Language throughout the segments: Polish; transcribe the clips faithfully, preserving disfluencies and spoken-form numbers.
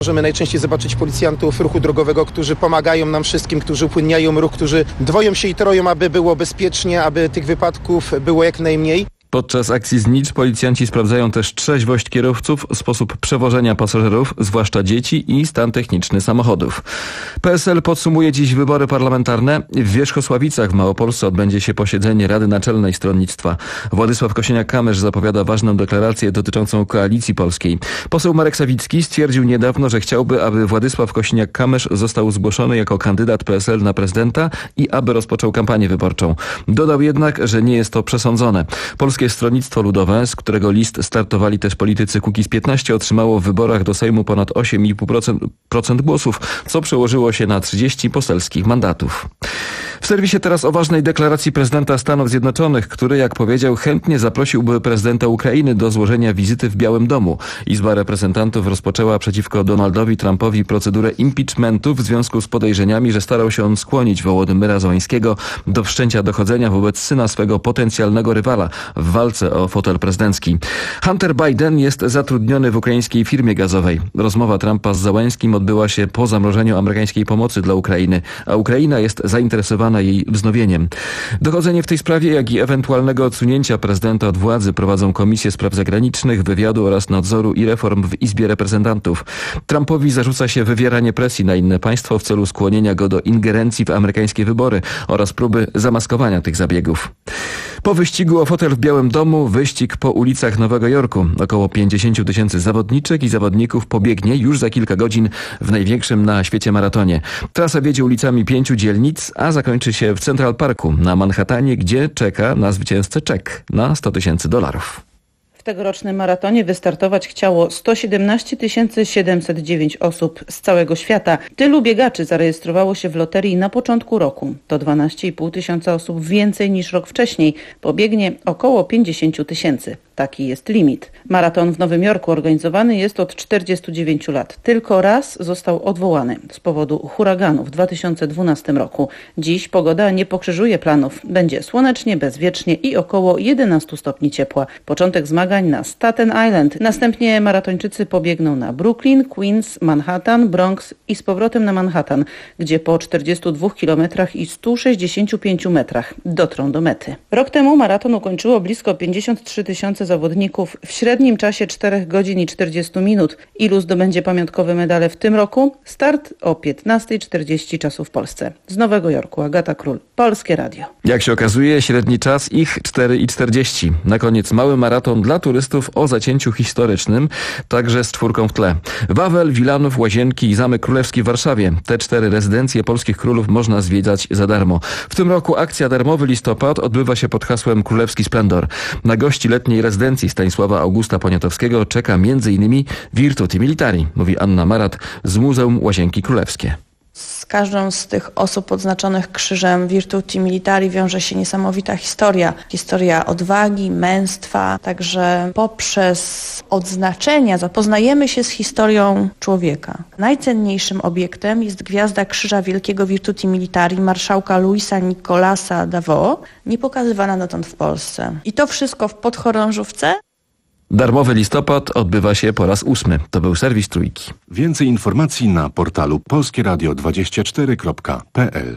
Możemy najczęściej zobaczyć policjantów ruchu drogowego, którzy pomagają nam wszystkim, którzy upłynniają ruch, którzy dwoją się i troją, aby było bezpiecznie, aby tych wypadków było jak najmniej. Podczas akcji Znicz policjanci sprawdzają też trzeźwość kierowców, sposób przewożenia pasażerów, zwłaszcza dzieci i stan techniczny samochodów. P S L podsumuje dziś wybory parlamentarne. W Wierzchosławicach w Małopolsce odbędzie się posiedzenie Rady Naczelnej Stronnictwa. Władysław Kosiniak-Kamysz zapowiada ważną deklarację dotyczącą Koalicji Polskiej. Poseł Marek Sawicki stwierdził niedawno, że chciałby, aby Władysław Kosiniak-Kamysz został zgłoszony jako kandydat P S L na prezydenta i aby rozpoczął kampanię wyborczą. Dodał jednak, że nie jest to przesądzone. Polskie Stronnictwo Ludowe, z którego list startowali też politycy Kukiz piętnaście, otrzymało w wyborach do Sejmu ponad osiem i pół procent głosów, co przełożyło się na trzydzieści poselskich mandatów. W serwisie teraz o ważnej deklaracji prezydenta Stanów Zjednoczonych, który, jak powiedział, chętnie zaprosiłby prezydenta Ukrainy do złożenia wizyty w Białym Domu. Izba Reprezentantów rozpoczęła przeciwko Donaldowi Trumpowi procedurę impeachmentu w związku z podejrzeniami, że starał się on skłonić Wołodymyra Zełańskiego do wszczęcia dochodzenia wobec syna swego potencjalnego rywala w walce o fotel prezydencki. Hunter Biden jest zatrudniony w ukraińskiej firmie gazowej. Rozmowa Trumpa z Zełańskim odbyła się po zamrożeniu amerykańskiej pomocy dla Ukrainy, a Ukraina jest zainteresowana jej wznowieniem. Dochodzenie w tej sprawie, jak i ewentualnego odsunięcia prezydenta od władzy prowadzą Komisje Spraw Zagranicznych, Wywiadu oraz Nadzoru i Reform w Izbie Reprezentantów. Trumpowi zarzuca się wywieranie presji na inne państwo w celu skłonienia go do ingerencji w amerykańskie wybory oraz próby zamaskowania tych zabiegów. Po wyścigu o fotel w Białym Domu wyścig po ulicach Nowego Jorku. Około pięćdziesiąt tysięcy zawodniczek i zawodników pobiegnie już za kilka godzin w największym na świecie maratonie. Trasa wiedzie ulicami pięciu dzielnic, a zakończy się w Central Parku na Manhattanie, gdzie czeka na zwycięzcę czek na sto tysięcy dolarów. W tegorocznym maratonie wystartować chciało sto siedemnaście tysięcy siedemset dziewięć osób z całego świata. Tylu biegaczy zarejestrowało się w loterii na początku roku. To dwanaście i pół tysiąca osób więcej niż rok wcześniej. Pobiegnie około pięćdziesiąt tysięcy. Taki jest limit. Maraton w Nowym Jorku organizowany jest od czterdziestu dziewięciu lat. Tylko raz został odwołany z powodu huraganu w dwa tysiące dwunastym roku. Dziś pogoda nie pokrzyżuje planów. Będzie słonecznie, bezwiecznie i około jedenastu stopni ciepła. Początek zmagań na Staten Island. Następnie maratończycy pobiegną na Brooklyn, Queens, Manhattan, Bronx i z powrotem na Manhattan, gdzie po czterdziestu dwóch kilometrach i stu sześćdziesięciu pięciu metrach dotrą do mety. Rok temu maraton ukończyło blisko pięćdziesiąt trzy tysiące zawodników w średnim czasie czterech godzin i czterdziestu minut. Ilu zdobędzie pamiątkowe medale w tym roku? Start o piętnasta czterdzieści czasu w Polsce. Z Nowego Jorku Agata Król, Polskie Radio. Jak się okazuje, średni czas ich cztery czterdzieści. Na koniec mały maraton dla turystów o zacięciu historycznym, także z czwórką w tle. Wawel, Wilanów, Łazienki i Zamek Królewski w Warszawie. Te cztery rezydencje polskich królów można zwiedzać za darmo. W tym roku akcja Darmowy Listopad odbywa się pod hasłem Królewski Splendor. Na gości letniej rezydencji Stanisława Augusta Poniatowskiego czeka między innymi Virtuti Militari, mówi Anna Marat z Muzeum Łazienki Królewskie. Z każdą z tych osób odznaczonych krzyżem Virtuti Militari wiąże się niesamowita historia. Historia odwagi, męstwa. Także poprzez odznaczenia zapoznajemy się z historią człowieka. Najcenniejszym obiektem jest gwiazda Krzyża Wielkiego Virtuti Militari marszałka Luisa Nicolasa Davao, nie pokazywana dotąd w Polsce. I to wszystko w podchorążówce. Darmowy listopad odbywa się po raz ósmy. To był serwis Trójki. Więcej informacji na portalu polskie radio dwadzieścia cztery kropka p l.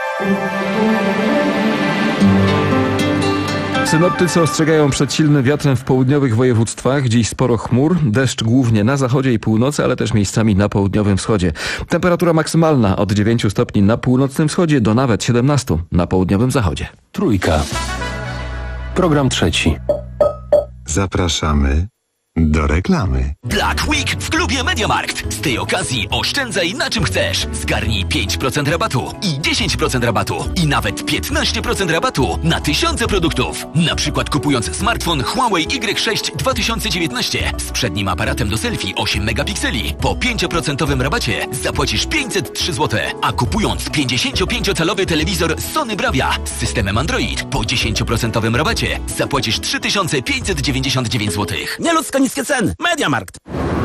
Synoptycy ostrzegają przed silnym wiatrem w południowych województwach. Dziś sporo chmur, deszcz głównie na zachodzie i północy, ale też miejscami na południowym wschodzie. Temperatura maksymalna od dziewięciu stopni na północnym wschodzie do nawet siedemnastu na południowym zachodzie. Trójka. Program trzeci. Zapraszamy do reklamy. Black Week w klubie MediaMarkt. Z tej okazji oszczędzaj na czym chcesz. Zgarnij pięć procent rabatu i dziesięć procent rabatu i nawet piętnaście procent rabatu na tysiące produktów. Na przykład kupując smartfon Huawei Y sześć dwa tysiące dziewiętnaście z przednim aparatem do selfie osiem megapikseli po pięć procent rabacie zapłacisz pięćset trzy złote, a kupując pięćdziesięciopięciocalowy telewizor Sony Bravia z systemem Android po dziesięć procent rabacie zapłacisz trzy tysiące pięćset dziewięćdziesiąt dziewięć złotych. Nieludzko niskie ceny. MediaMarkt.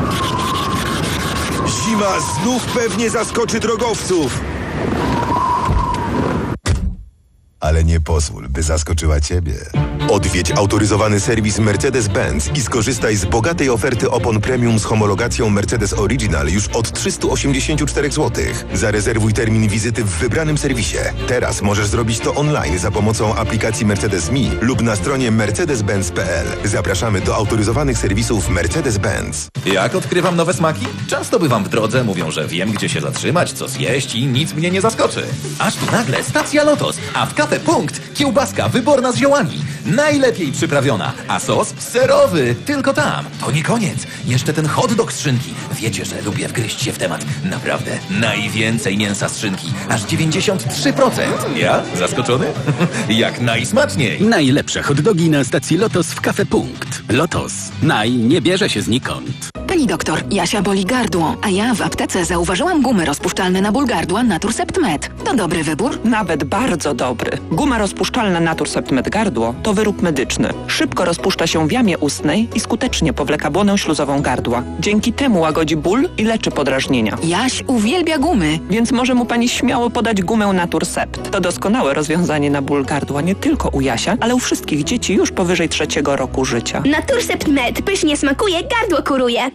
Zima znów pewnie zaskoczy drogowców. ale nie pozwól, by zaskoczyła Ciebie. Odwiedź autoryzowany serwis Mercedes-Benz i skorzystaj z bogatej oferty opon premium z homologacją Mercedes Original już od trzysta osiemdziesiąt cztery złotych. Zarezerwuj termin wizyty w wybranym serwisie. Teraz możesz zrobić to online za pomocą aplikacji Mercedes Me lub na stronie mercedes benz kropka p l. Zapraszamy do autoryzowanych serwisów Mercedes-Benz. Jak odkrywam nowe smaki? Często bywam w drodze, mówią, że wiem, gdzie się zatrzymać, co zjeść i nic mnie nie zaskoczy. Aż tu nagle stacja Lotos, a w Cafe Punkt kiełbaska wyborna z ziołami. Najlepiej przyprawiona, a sos serowy. Tylko tam. To nie koniec. Jeszcze ten hot dog z szynki. Wiecie, że lubię wgryźć się w temat. Naprawdę. Najwięcej mięsa z szynki. Aż dziewięćdziesiąt trzy procent. Ja? Zaskoczony? Jak najsmaczniej. Najlepsze hot dogi na stacji Lotos w Cafe Punkt. Lotos. Naj nie bierze się znikąd. Pani doktor, Jasia boli gardło, a ja w aptece zauważyłam gumy rozpuszczalne na ból gardła Naturcept Med. To dobry wybór? Nawet bardzo dobry. Guma rozpuszczalna Naturcept Med gardło to wyrób medyczny. Szybko rozpuszcza się w jamie ustnej i skutecznie powleka błonę śluzową gardła. Dzięki temu łagodzi ból i leczy podrażnienia. Jaś uwielbia gumy. Więc może mu pani śmiało podać gumę Naturcept. To doskonałe rozwiązanie na ból gardła nie tylko u Jasia, ale u wszystkich dzieci już powyżej trzeciego roku życia. Naturcept Med pysznie smakuje, gardło kuruje.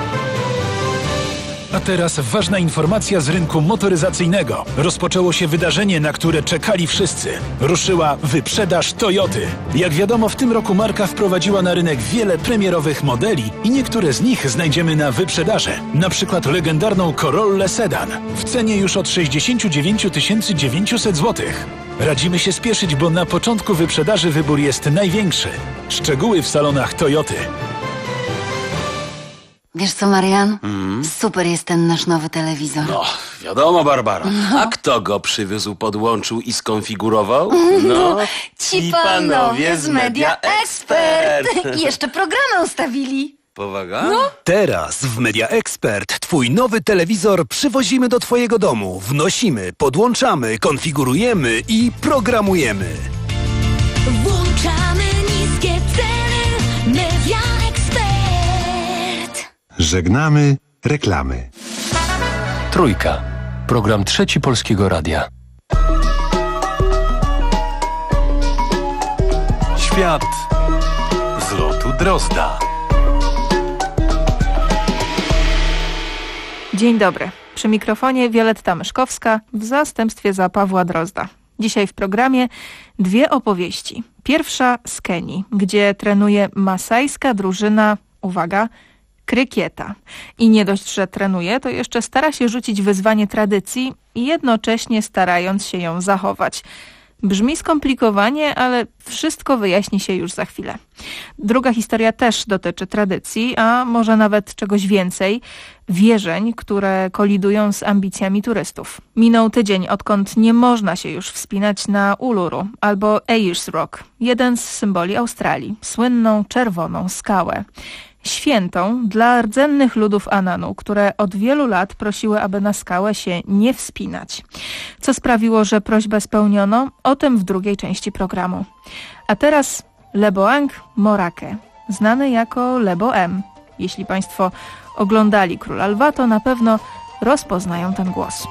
A teraz ważna informacja z rynku motoryzacyjnego. Rozpoczęło się wydarzenie, na które czekali wszyscy. Ruszyła wyprzedaż Toyoty. Jak wiadomo, w tym roku marka wprowadziła na rynek wiele premierowych modeli i niektóre z nich znajdziemy na wyprzedaży. Na przykład legendarną Corollę Sedan w cenie już od sześćdziesiąt dziewięć tysięcy dziewięćset złotych. Radzimy się spieszyć, bo na początku wyprzedaży wybór jest największy. Szczegóły w salonach Toyoty. Wiesz co, Marian? Mm. Super jest ten nasz nowy telewizor. No, wiadomo, Barbara. No. A kto go przywiózł, podłączył i skonfigurował? No, ci panowie z Media Expert. I jeszcze programy ustawili. Powaga? No. Teraz w Media Expert twój nowy telewizor przywozimy do twojego domu. Wnosimy, podłączamy, konfigurujemy i programujemy. Włączamy niskie ceny. Media Expert. Żegnamy reklamy. Trójka. Program Trzeci Polskiego Radia. Świat z lotu Drozda. Dzień dobry. Przy mikrofonie Wioletta Myszkowska w zastępstwie za Pawła Drozda. Dzisiaj w programie dwie opowieści. Pierwsza z Kenii, gdzie trenuje masajska drużyna, uwaga, krykieta. I nie dość, że trenuje, to jeszcze stara się rzucić wyzwanie tradycji i jednocześnie starając się ją zachować. Brzmi skomplikowanie, ale wszystko wyjaśni się już za chwilę. Druga historia też dotyczy tradycji, a może nawet czegoś więcej. Wierzeń, które kolidują z ambicjami turystów. Minął tydzień, odkąd nie można się już wspinać na Uluru albo Ayers Rock, jeden z symboli Australii, słynną czerwoną skałę. Świętą dla rdzennych ludów Ananu, które od wielu lat prosiły, aby na skałę się nie wspinać. Co sprawiło, że prośbę spełniono? O tym w drugiej części programu. A teraz Leboang Morake, znany jako Lebo M. Jeśli Państwo oglądali Króla Lwa, to na pewno rozpoznają ten głos.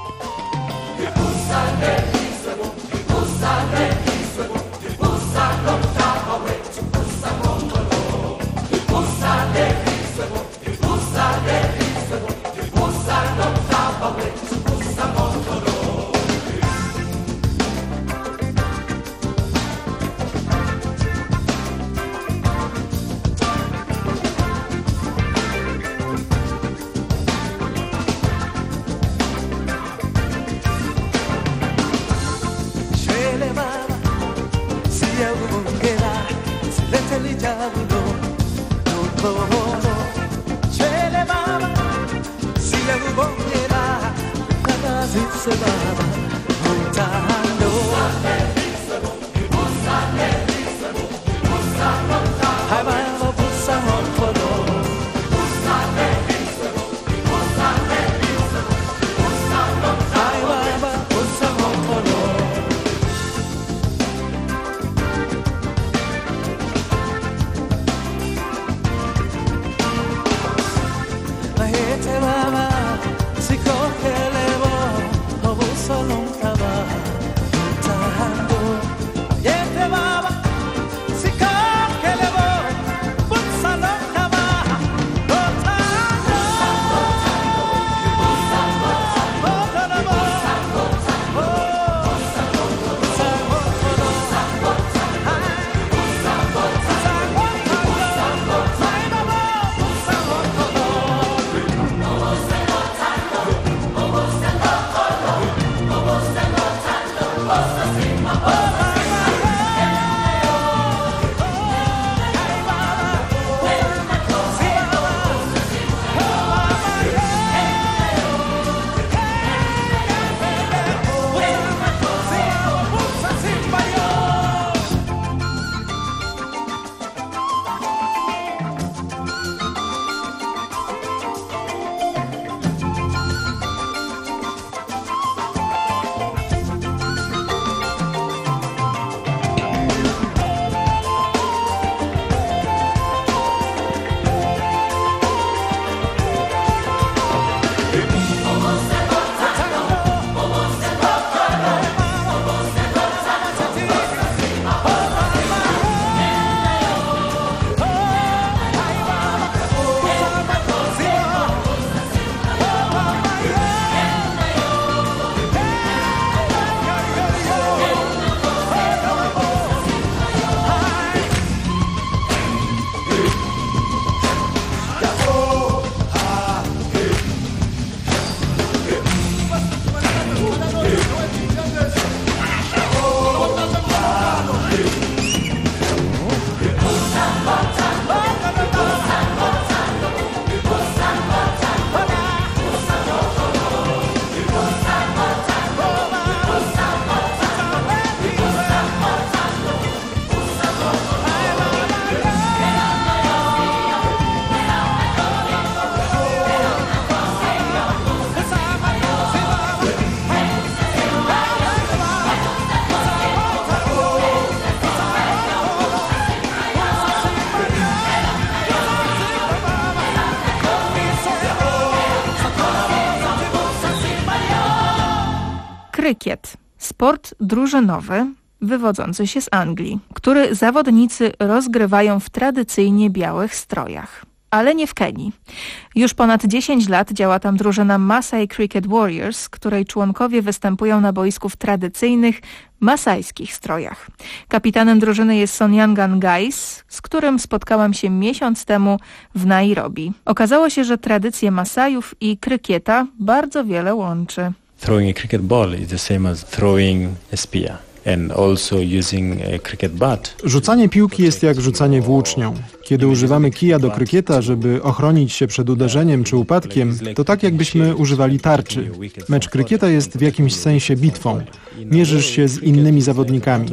krykiet. Sport drużynowy wywodzący się z Anglii, który zawodnicy rozgrywają w tradycyjnie białych strojach. Ale nie w Kenii. Już ponad dziesięć lat działa tam drużyna Masai Cricket Warriors, której członkowie występują na boisku w tradycyjnych masajskich strojach. Kapitanem drużyny jest Sonyangan Gais, z którym spotkałam się miesiąc temu w Nairobi. Okazało się, że tradycje Masajów i krykieta bardzo wiele łączy. Throwing a cricket ball is the same as throwing a spear. And also using a cricket bat. Rzucanie piłki jest jak rzucanie włócznią. Kiedy używamy kija do krykieta, żeby ochronić się przed uderzeniem czy upadkiem, to tak jakbyśmy używali tarczy. Mecz krykieta jest w jakimś sensie bitwą. Mierzysz się z innymi zawodnikami.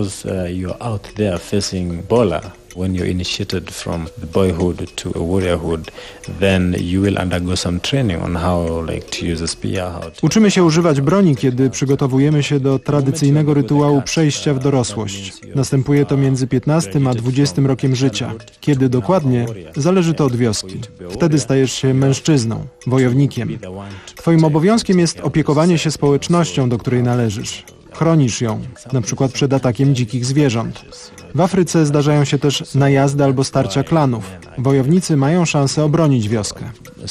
When you're initiated from the boyhood to a warriorhood, then you will undergo some training on how like to use a spear. How to... Uczymy się używać broni, kiedy przygotowujemy się do tradycyjnego rytuału przejścia w dorosłość. Następuje to między piętnastym a dwudziestym rokiem życia. Kiedy dokładnie, zależy to od wioski. Wtedy stajesz się mężczyzną, wojownikiem. Twoim obowiązkiem jest opiekowanie się społecznością, do której należysz. Chronisz ją, na przykład przed atakiem dzikich zwierząt. W Afryce zdarzają się też najazdy albo starcia klanów. Wojownicy mają szansę obronić wioskę.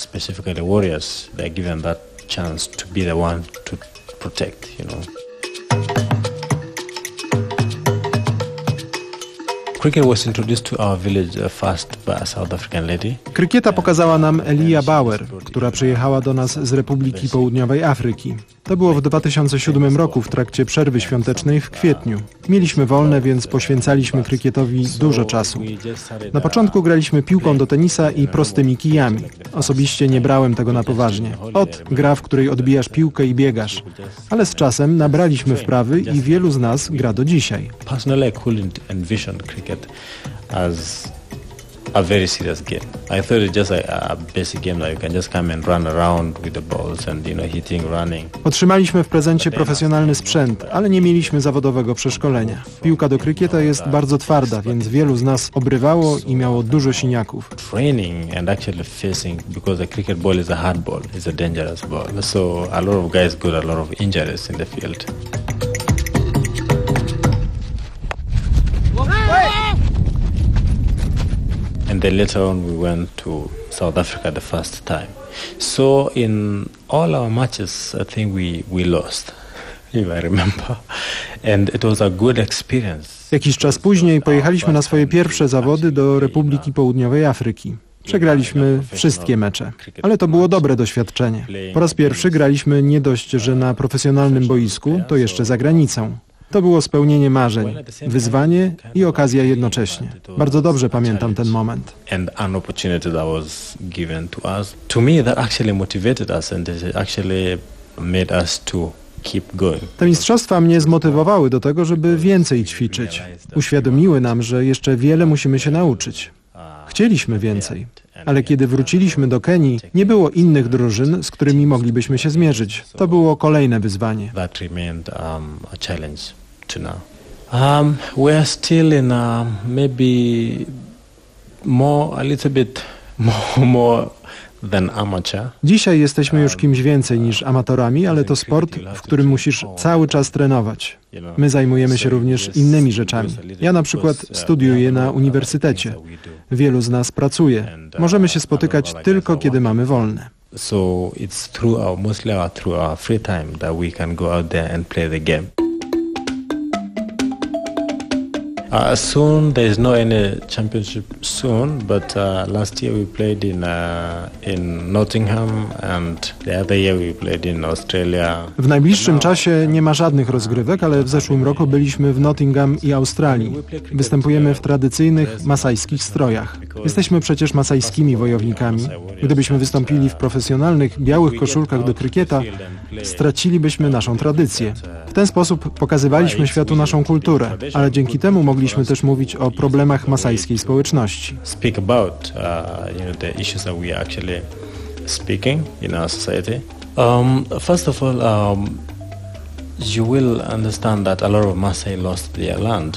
Krykieta pokazała nam Elia Bauer, która przyjechała do nas z Republiki Południowej Afryki. To było w dwa tysiące siódmym roku w trakcie przerwy świątecznej w kwietniu. Mieliśmy wolne, więc poświęcaliśmy krykietowi dużo czasu. Na początku graliśmy piłką do tenisa i prostymi kijami. Osobiście nie brałem tego na poważnie. Ot, gra, w której odbijasz piłkę i biegasz. Ale z czasem nabraliśmy wprawy i wielu z nas gra do dzisiaj. As a very serious game. I thought it's just like a basic game that you can just come and run around with the balls and you know hitting, running. Otrzymaliśmy w prezencie profesjonalny sprzęt, ale nie mieliśmy zawodowego przeszkolenia. Piłka do krykieta jest bardzo twarda, więc wielu z nas obrywało i miało dużo siniaków. Training and actually facing, because the cricket ball is a hard ball, it's a dangerous ball. So a lot of guys got a lot of injuries in the field. And then later on we went to South Africa the first time. So in all our matches, I think we, we lost, if I remember. And it was a good experience. Jakiś czas później pojechaliśmy na swoje pierwsze zawody do Republiki Południowej Afryki. Przegraliśmy wszystkie mecze, ale to było dobre doświadczenie. Po raz pierwszy graliśmy nie dość, że na profesjonalnym boisku, to jeszcze za granicą. To było spełnienie marzeń, wyzwanie i okazja jednocześnie. Bardzo dobrze pamiętam ten moment. And an opportunity that was given to us. To me that actually motivated us and it actually made us to keep going. Te mistrzostwa mnie zmotywowały do tego, żeby więcej ćwiczyć. Uświadomiły nam, że jeszcze wiele musimy się nauczyć. Chcieliśmy więcej, ale kiedy wróciliśmy do Kenii, nie było innych drużyn, z którymi moglibyśmy się zmierzyć. To było kolejne wyzwanie. That remained um, a challenge to now. Um, we're still in a maybe more, a little bit more, more than amateur. Dzisiaj jesteśmy już kimś więcej niż amatorami, ale to sport, w którym musisz cały czas trenować. My zajmujemy się również innymi rzeczami. Ja na przykład studiuję na uniwersytecie. Wielu z nas pracuje. Możemy się spotykać tylko, kiedy mamy wolne. So it's through our, mostly our, through our free time that we can go out there and play the game. Uh, soon there is no any championship soon, but uh, last year we played in uh, in Nottingham and the other year we played in Australia. W najbliższym czasie nie ma żadnych rozgrywek, ale w zeszłym roku byliśmy w Nottingham i Australii. Występujemy w tradycyjnych masajskich strojach. Jesteśmy przecież masajskimi wojownikami. Gdybyśmy wystąpili w profesjonalnych białych koszulkach do krykieta, stracilibyśmy naszą tradycję. W ten sposób pokazywaliśmy światu naszą kulturę, ale dzięki temu mogliśmy też mówić o problemach masajskiej społeczności. Speak about uh, you know, the issues that we are actually speaking in our society. Um, first of all, um, you will understand that a lot of Maasai lost their land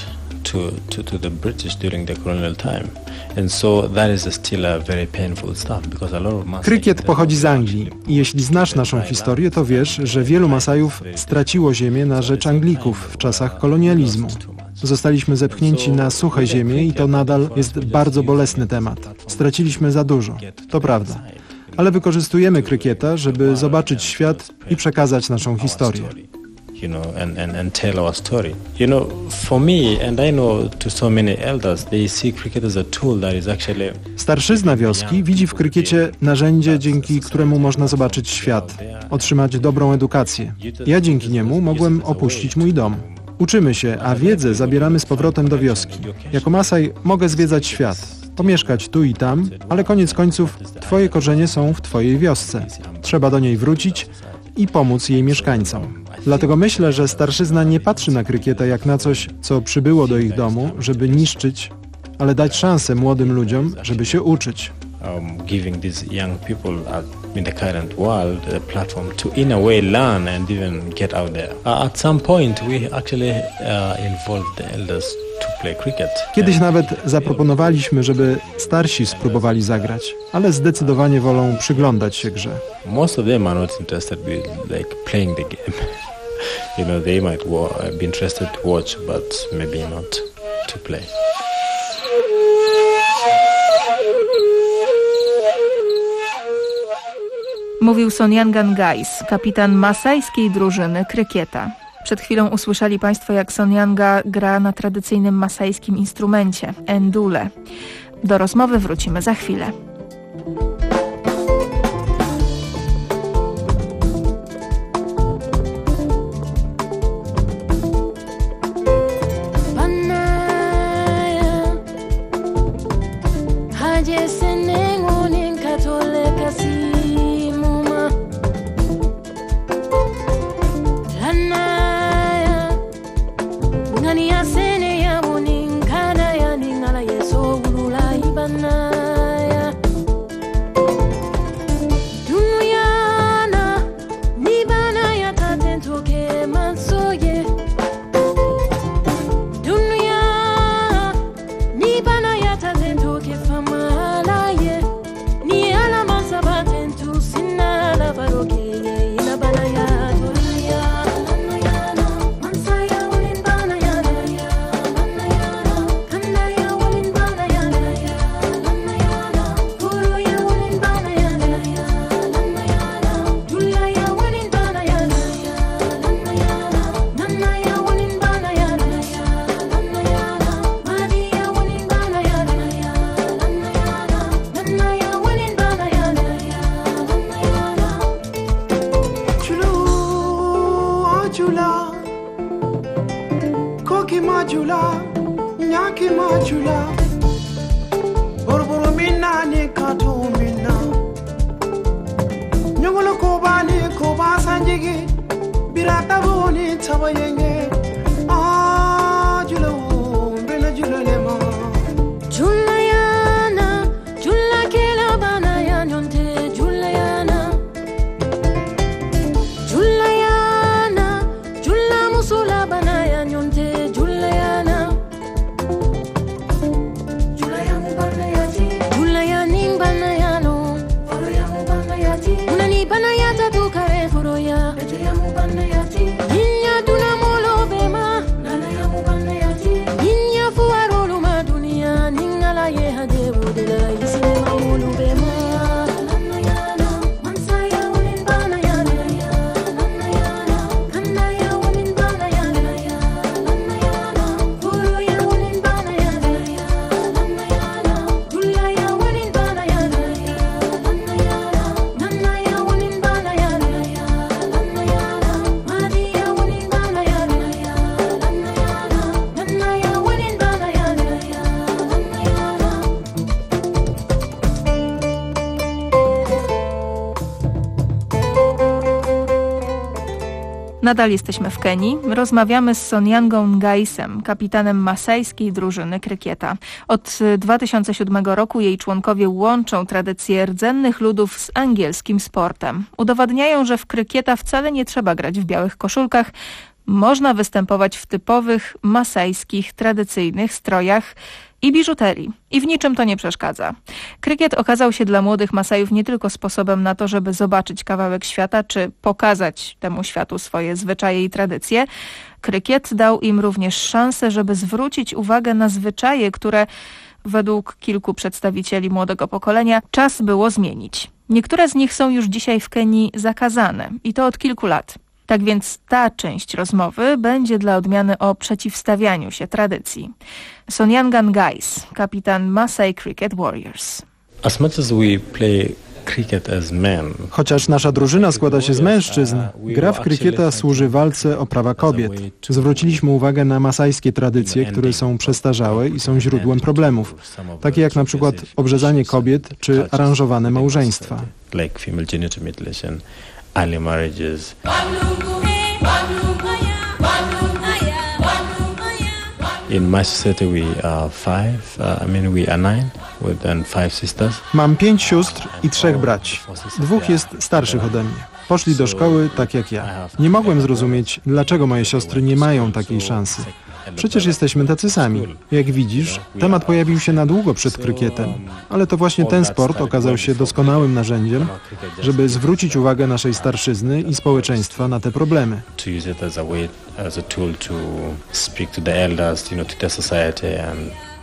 to, to, to the British during the colonial time. And so that is still a very painful stuff because a lot of Maasai... Krykiet pochodzi z Anglii i jeśli znasz naszą historię, to wiesz, że wielu Masajów straciło ziemię na rzecz Anglików w czasach kolonializmu. Zostaliśmy zepchnięci na suche ziemię i to nadal jest bardzo bolesny temat. Straciliśmy za dużo, to prawda. Ale wykorzystujemy krykieta, żeby zobaczyć świat i przekazać naszą historię. You know, and, and, and tell our story. You know, for me, and I know to so many elders, they see cricket as a tool that is actually... Starszyzna wioski widzi w krykiecie narzędzie, dzięki któremu można zobaczyć świat, otrzymać dobrą edukację. Ja dzięki niemu mogłem opuścić mój dom. Uczymy się, a wiedzę zabieramy z powrotem do wioski. Jako Masaj mogę zwiedzać świat, pomieszkać tu i tam, ale koniec końców twoje korzenie są w twojej wiosce. Trzeba do niej wrócić i pomóc jej mieszkańcom. Dlatego myślę, że starszyzna nie patrzy na krykieta jak na coś, co przybyło do ich domu, żeby niszczyć, ale dać szansę młodym ludziom, żeby się uczyć. Um, giving these young people at, in the current world a platform to in a way learn and even get out there. Uh, at some point we actually uh, involved the elders to play cricket. Kiedyś nawet zaproponowaliśmy, żeby starsi spróbowali zagrać, ale zdecydowanie wolą przyglądać się grze. Most of them are not interested with like playing the game. You know, they might wa- be interested to watch, but maybe not to play. Mówił Sonyangan Gais, kapitan masajskiej drużyny krykieta. Przed chwilą usłyszeli Państwo, jak Sonyanga gra na tradycyjnym masajskim instrumencie endule. Do rozmowy wrócimy za chwilę. Nadal jesteśmy w Kenii. Rozmawiamy z Sonyangą Gaisem, kapitanem masajskiej drużyny krykieta. Od dwa tysiące siódmego roku jej członkowie łączą tradycje rdzennych ludów z angielskim sportem. Udowadniają, że w krykieta wcale nie trzeba grać w białych koszulkach, można występować w typowych masajskich, tradycyjnych strojach i biżuterii. I w niczym to nie przeszkadza. Krykiet okazał się dla młodych Masajów nie tylko sposobem na to, żeby zobaczyć kawałek świata, czy pokazać temu światu swoje zwyczaje i tradycje. Krykiet dał im również szansę, żeby zwrócić uwagę na zwyczaje, które według kilku przedstawicieli młodego pokolenia czas było zmienić. Niektóre z nich są już dzisiaj w Kenii zakazane i to od kilku lat. Tak więc ta część rozmowy będzie dla odmiany o przeciwstawianiu się tradycji. Sonyangan Gais, kapitan Masai Cricket Warriors. As much as we play cricket as men, chociaż nasza drużyna składa się z mężczyzn, gra w krykieta służy walce o prawa kobiet. Zwróciliśmy uwagę na masajskie tradycje, które są przestarzałe i są źródłem problemów, takie jak na przykład obrzezanie kobiet czy aranżowane małżeństwa. like female genital mutilation, early marriages. In my society we are five, uh, I mean we are nine, with then five sisters. Mam pięć sióstr i trzech braci. Dwóch jest starszych ode mnie. Poszli do szkoły tak jak ja. Nie mogłem zrozumieć, dlaczego moje siostry nie mają takiej szansy. Przecież jesteśmy tacy sami. Jak widzisz, temat pojawił się na długo przed krykietem, ale to właśnie ten sport okazał się doskonałym narzędziem, żeby zwrócić uwagę naszej starszyzny i społeczeństwa na te problemy. To use it as a way, as a tool to speak to the elders, you know, to the society and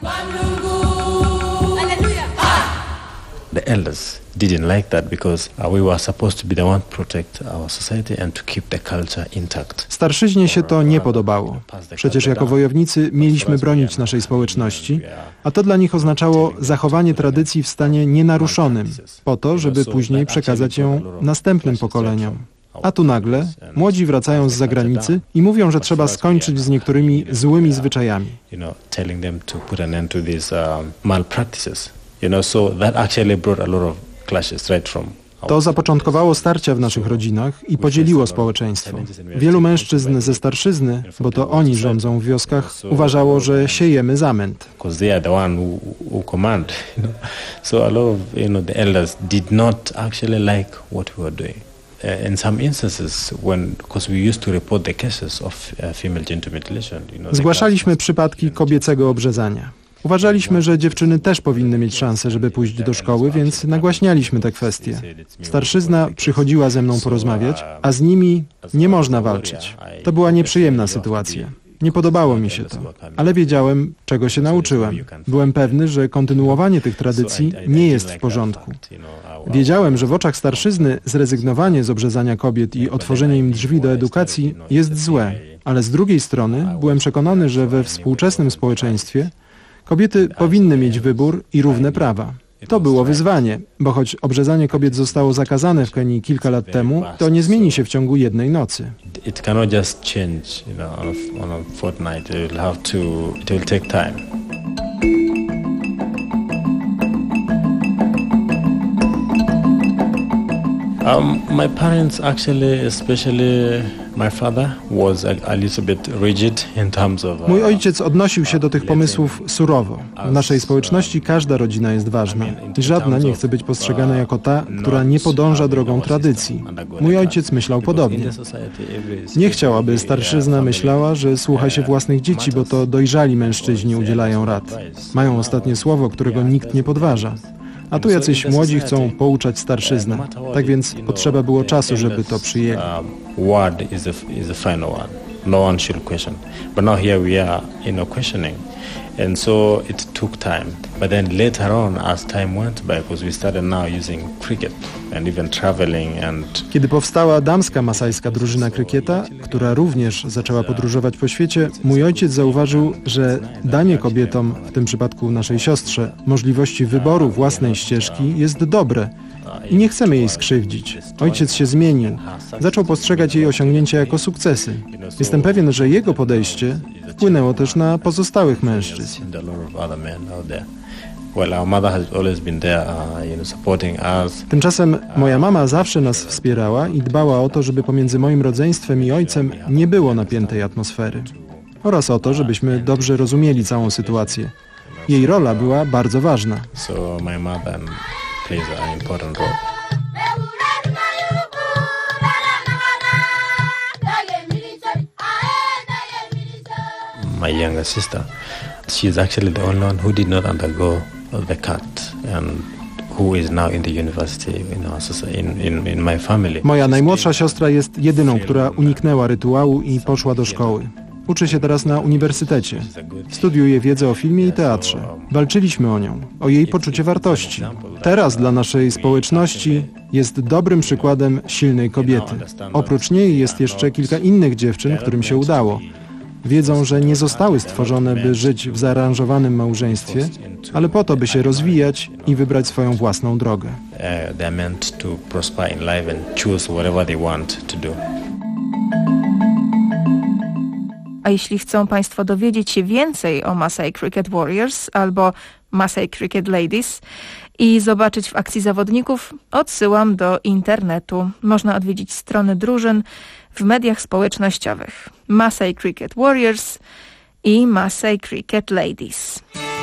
the elders didn't like that because we were supposed to be the one to protect our society and to keep the culture intact. Starszyźnie się to nie podobało. Przecież jako wojownicy mieliśmy bronić naszej społeczności, a to dla nich oznaczało zachowanie tradycji w stanie nienaruszonym, po to, żeby później przekazać ją następnym pokoleniom. A tu nagle młodzi wracają z zagranicy i mówią, że trzeba skończyć z niektórymi złymi zwyczajami. You know, telling them to put an end to these um, malpractices. You know, so that actually brought a lot of clashes right from. To zapoczątkowało starcia w naszych rodzinach i podzieliło społeczeństwo. Wielu mężczyzn ze starszyzny, bo to oni rządzą w wioskach, uważało, że siejemy zamęt. Because they are the one who, who command. You know? So a lot of, you know, the elders did not actually like what we were doing. Uh, in some instances, when because we used to report the cases of uh, female genital mutilation. You know, Zgłaszaliśmy przypadki kobiecego obrzezania. Uważaliśmy, że dziewczyny też powinny mieć szansę, żeby pójść do szkoły, więc nagłaśnialiśmy te kwestie. Starszyzna przychodziła ze mną porozmawiać, a z nimi nie można walczyć. To była nieprzyjemna sytuacja. Nie podobało mi się to, ale wiedziałem, czego się nauczyłem. Byłem pewny, że kontynuowanie tych tradycji nie jest w porządku. Wiedziałem, że w oczach starszyzny zrezygnowanie z obrzezania kobiet i otworzenie im drzwi do edukacji jest złe, ale z drugiej strony byłem przekonany, że we współczesnym społeczeństwie kobiety powinny mieć wybór i równe prawa. To było wyzwanie, bo choć obrzezanie kobiet zostało zakazane w Kenii kilka lat temu, to nie zmieni się w ciągu jednej nocy. It cannot just change, you know, on a, on a fortnight. It will have to, it will take time. Um, my parents actually, especially my father, was a, a little bit rigid in terms of... Uh, Mój ojciec odnosił się do tych pomysłów surowo. W naszej społeczności każda rodzina jest ważna i żadna nie chce być postrzegana jako ta, która nie podąża drogą tradycji. Mój ojciec myślał podobnie. Nie chciał, aby starszyzna myślała, że słucha się własnych dzieci, bo to dojrzali mężczyźni udzielają rad. Mają ostatnie słowo, którego nikt nie podważa. A tu jacyś młodzi chcą pouczać starszyznę. Tak więc potrzeba było czasu, żeby to przyjęli. Word is the, is the final one. No one should question. But now here we are, you know, questioning. And so it took time. But then later on, as time went by, because we started now using cricket and even traveling and... Kiedy powstała damska masajska drużyna krykieta, która również zaczęła podróżować po świecie, mój ojciec zauważył, że danie kobietom, w tym przypadku naszej siostrze, możliwości wyboru własnej ścieżki jest dobre i nie chcemy jej skrzywdzić. Ojciec się zmienił. Zaczął postrzegać jej osiągnięcia jako sukcesy. Jestem pewien, że jego podejście wpłynęło też na pozostałych mężczyzn. Tymczasem moja mama zawsze nas wspierała i dbała o to, żeby pomiędzy moim rodzeństwem i ojcem nie było napiętej atmosfery. Oraz o to, żebyśmy dobrze rozumieli całą sytuację. Jej rola była bardzo ważna. So my mother plays an important role. my younger sister. She's actually the only one who did not undergo the cut and who is now in the university in our society, in, in, in my family. Moja najmłodsza siostra jest jedyną, która uniknęła rytuału i poszła do szkoły. Uczy się teraz na uniwersytecie. Studiuje wiedzę o filmie i teatrze. Walczyliśmy o nią, o jej poczucie wartości. Teraz dla naszej społeczności jest dobrym przykładem silnej kobiety. Oprócz niej jest jeszcze kilka innych dziewczyn, którym się udało. Wiedzą, że nie zostały stworzone, by żyć w zaaranżowanym małżeństwie, ale po to, by się rozwijać i wybrać swoją własną drogę. A jeśli chcą Państwo dowiedzieć się więcej o Maasai Cricket Warriors albo Maasai Cricket Ladies i zobaczyć w akcji zawodników, odsyłam do internetu. Można odwiedzić strony drużyn w mediach społecznościowych. Maasai Cricket Warriors i Maasai Cricket Ladies.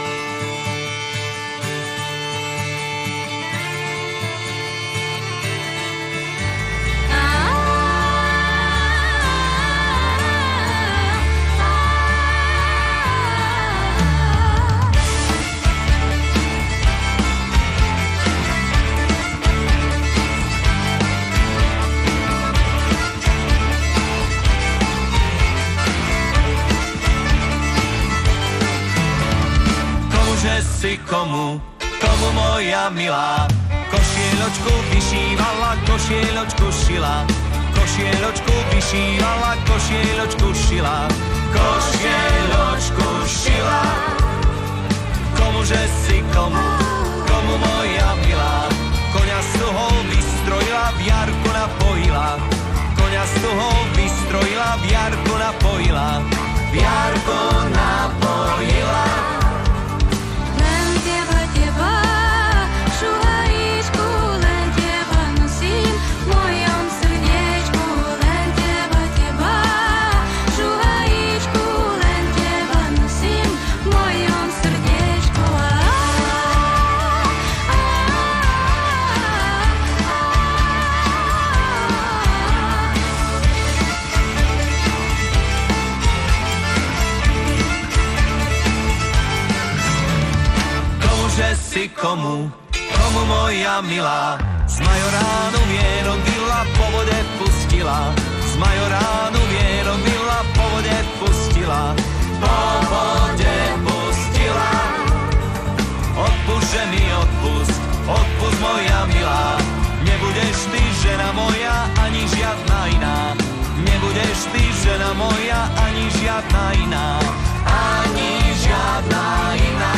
Si komu, komu moja milá, košieločku vyšívala, košieločku šila, košieločku vyšívala, košieločku šila, košieločku šila. Komuže si komu, komu moja milá, koňa z toho vystrojila, v jarku napojila, koňa z toho vystrojila, v jarku napojila, v jarku napojila. Si komu, komu moja milá, z majoránu mě rodila, po vode pustila, z majoránu mě rodila, po vode pustila, po vode pustila. Odpust, že mi odpust, odpust moja milá, nebudeš ty žena moja, ani žiadna iná, nebudeš ty žena moja, ani žiadna iná, ani žiadna iná.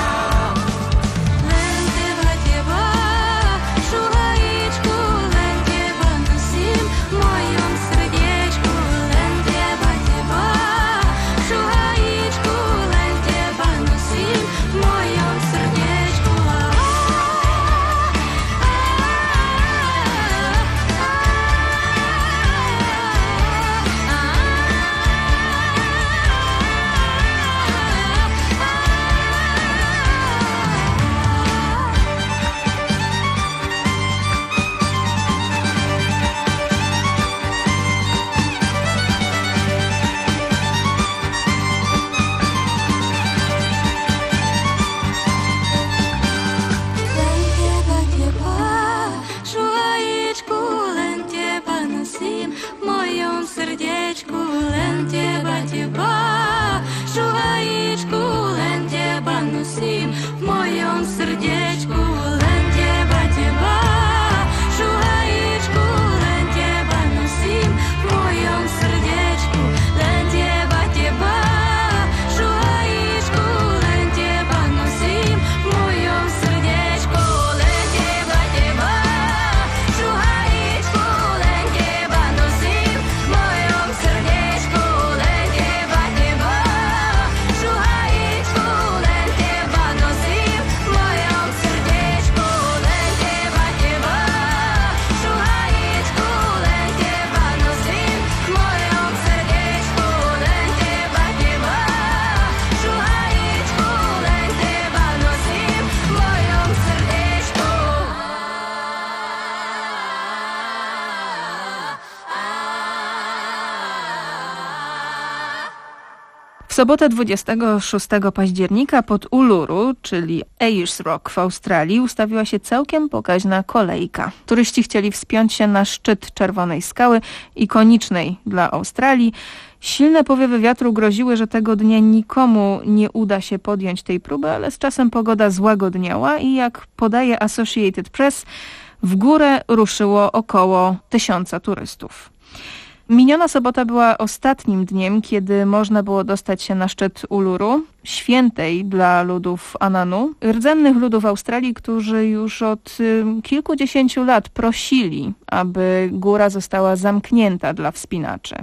W sobotę dwudziestego szóstego października pod Uluru, czyli Ayers Rock w Australii, ustawiła się całkiem pokaźna kolejka. Turyści chcieli wspiąć się na szczyt Czerwonej Skały, ikonicznej dla Australii. Silne powiewy wiatru groziły, że tego dnia nikomu nie uda się podjąć tej próby, ale z czasem pogoda złagodniała i jak podaje Associated Press, w górę ruszyło około tysiąca turystów. Miniona sobota była ostatnim dniem, kiedy można było dostać się na szczyt Uluru, świętej dla ludów Ananu, rdzennych ludów Australii, którzy już od y, kilkudziesięciu lat prosili, aby góra została zamknięta dla wspinaczy.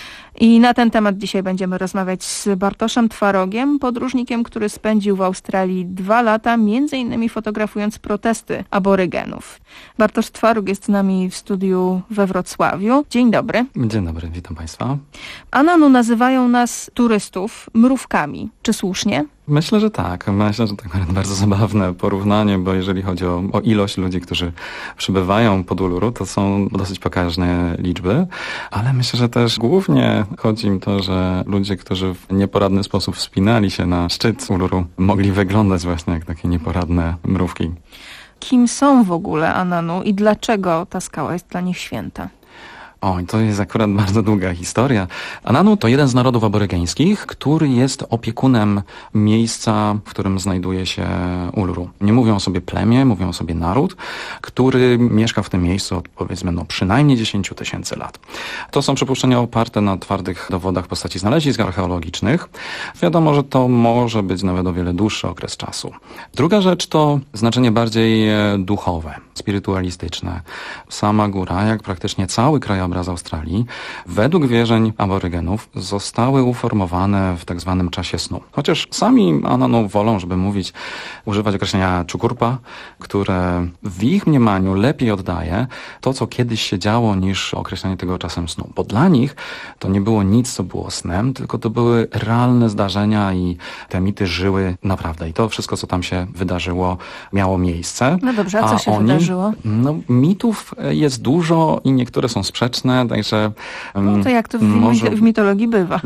I na ten temat dzisiaj będziemy rozmawiać z Bartoszem Twarogiem, podróżnikiem, który spędził w Australii dwa lata, między innymi fotografując protesty aborygenów. Bartosz Twarog jest z nami w studiu we Wrocławiu. Dzień dobry. Dzień dobry, witam Państwa. Ananu nazywają nas turystów mrówkami. Czy słusznie? Myślę, że tak. Myślę, że to bardzo zabawne porównanie, bo jeżeli chodzi o, o ilość ludzi, którzy przybywają pod Uluru, to są dosyć pokaźne liczby, ale myślę, że też głównie chodzi im to, że ludzie, którzy w nieporadny sposób wspinali się na szczyt Uluru, mogli wyglądać właśnie jak takie nieporadne mrówki. Kim są w ogóle Ananu i dlaczego ta skała jest dla nich święta? O, to jest akurat bardzo długa historia. Ananu to jeden z narodów aborygeńskich, który jest opiekunem miejsca, w którym znajduje się Uluru. Nie mówią o sobie plemię, mówią o sobie naród, który mieszka w tym miejscu od powiedzmy no, przynajmniej dziesięć tysięcy lat. To są przypuszczenia oparte na twardych dowodach w postaci znalezisk archeologicznych. Wiadomo, że to może być nawet o wiele dłuższy okres czasu. Druga rzecz to znaczenie bardziej duchowe, spirytualistyczne. Sama góra, jak praktycznie cały krajobraz z Australii, według wierzeń aborygenów zostały uformowane w tak zwanym czasie snu. Chociaż sami Ananu wolą, żeby mówić, używać określenia Chukurpa, które w ich mniemaniu lepiej oddaje to, co kiedyś się działo, niż określenie tego czasem snu. Bo dla nich to nie było nic, co było snem, tylko to były realne zdarzenia i te mity żyły naprawdę. I to wszystko, co tam się wydarzyło, miało miejsce. No dobrze, a co a się oni, wydarzyło? No, mitów jest dużo i niektóre są sprzeczne. Także, no to jak to w, może... w mitologii bywa.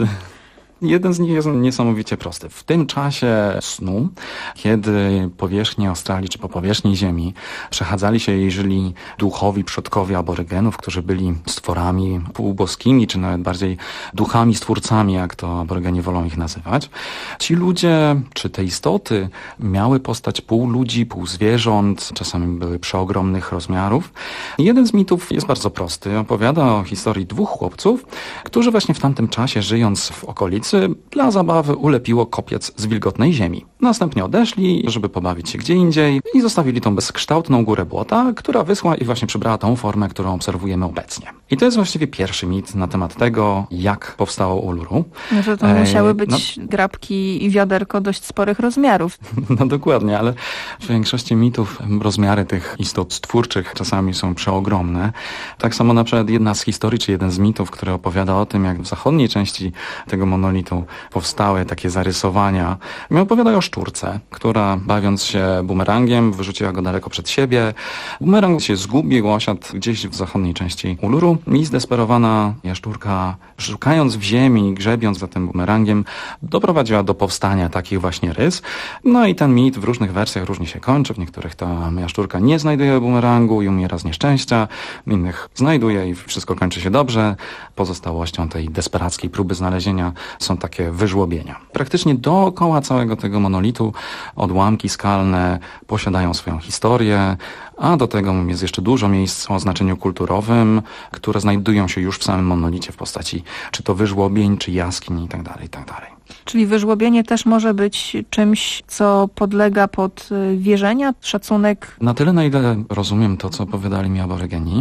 Jeden z nich jest niesamowicie prosty. W tym czasie snu, kiedy powierzchnię Australii, czy po powierzchni Ziemi przechadzali się i żyli duchowi przodkowie aborygenów, którzy byli stworami półboskimi, czy nawet bardziej duchami, stwórcami, jak to aborygeni wolą ich nazywać. Ci ludzie, czy te istoty miały postać pół ludzi, pół zwierząt, czasami były przeogromnych rozmiarów. I jeden z mitów jest bardzo prosty. Opowiada o historii dwóch chłopców, którzy właśnie w tamtym czasie, żyjąc w okolicy, dla zabawy ulepiło kopiec z wilgotnej ziemi. Następnie odeszli, żeby pobawić się gdzie indziej i zostawili tą bezkształtną górę błota, która wyschła i właśnie przybrała tą formę, którą obserwujemy obecnie. I to jest właściwie pierwszy mit na temat tego, jak powstało Uluru. No to, to musiały być no, grabki i wiaderko dość sporych rozmiarów. No dokładnie, ale w większości mitów rozmiary tych istot stwórczych czasami są przeogromne. Tak samo na przykład jedna z historii, czy jeden z mitów, który opowiada o tym, jak w zachodniej części tego monolitu powstały takie zarysowania. My opowiadają o szczurce, która bawiąc się bumerangiem wyrzuciła go daleko przed siebie. Bumerang się zgubił, osiadł gdzieś w zachodniej części Uluru i zdesperowana jaszczurka, szukając w ziemi, grzebiąc za tym bumerangiem, doprowadziła do powstania takich właśnie rys. No i ten mit w różnych wersjach różnie się kończy. W niektórych ta jaszczurka nie znajduje bumerangu i umiera z nieszczęścia, w innych znajduje i wszystko kończy się dobrze. Pozostałością tej desperackiej próby znalezienia są takie wyżłobienia. Praktycznie dookoła całego tego monolitu odłamki skalne posiadają swoją historię, a do tego jest jeszcze dużo miejsc o znaczeniu kulturowym, które znajdują się już w samym monolicie w postaci czy to wyżłobień, czy jaskiń i tak dalej, i tak dalej. Czyli wyżłobienie też może być czymś, co podlega pod wierzenia, szacunek? Na tyle, na ile rozumiem to, co opowiadali mi aborygeni,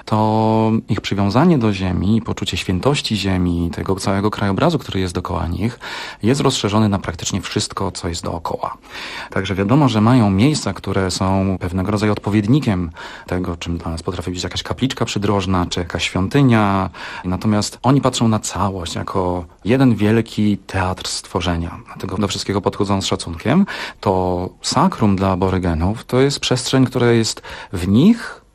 to ich przywiązanie do ziemi i poczucie świętości ziemi, tego całego krajobrazu, który jest dookoła nich, jest rozszerzony na praktycznie wszystko, co jest dookoła. Także wiadomo, że mają miejsca, które są pewnego rodzaju odpowiednikiem tego, czym dla nas potrafi być jakaś kapliczka przydrożna, czy jakaś świątynia. Natomiast oni patrzą na całość jako jeden wielki teatr stworzenia. Dlatego do wszystkiego podchodzą z szacunkiem. To sakrum dla aborygenów to jest przestrzeń, która jest w nich,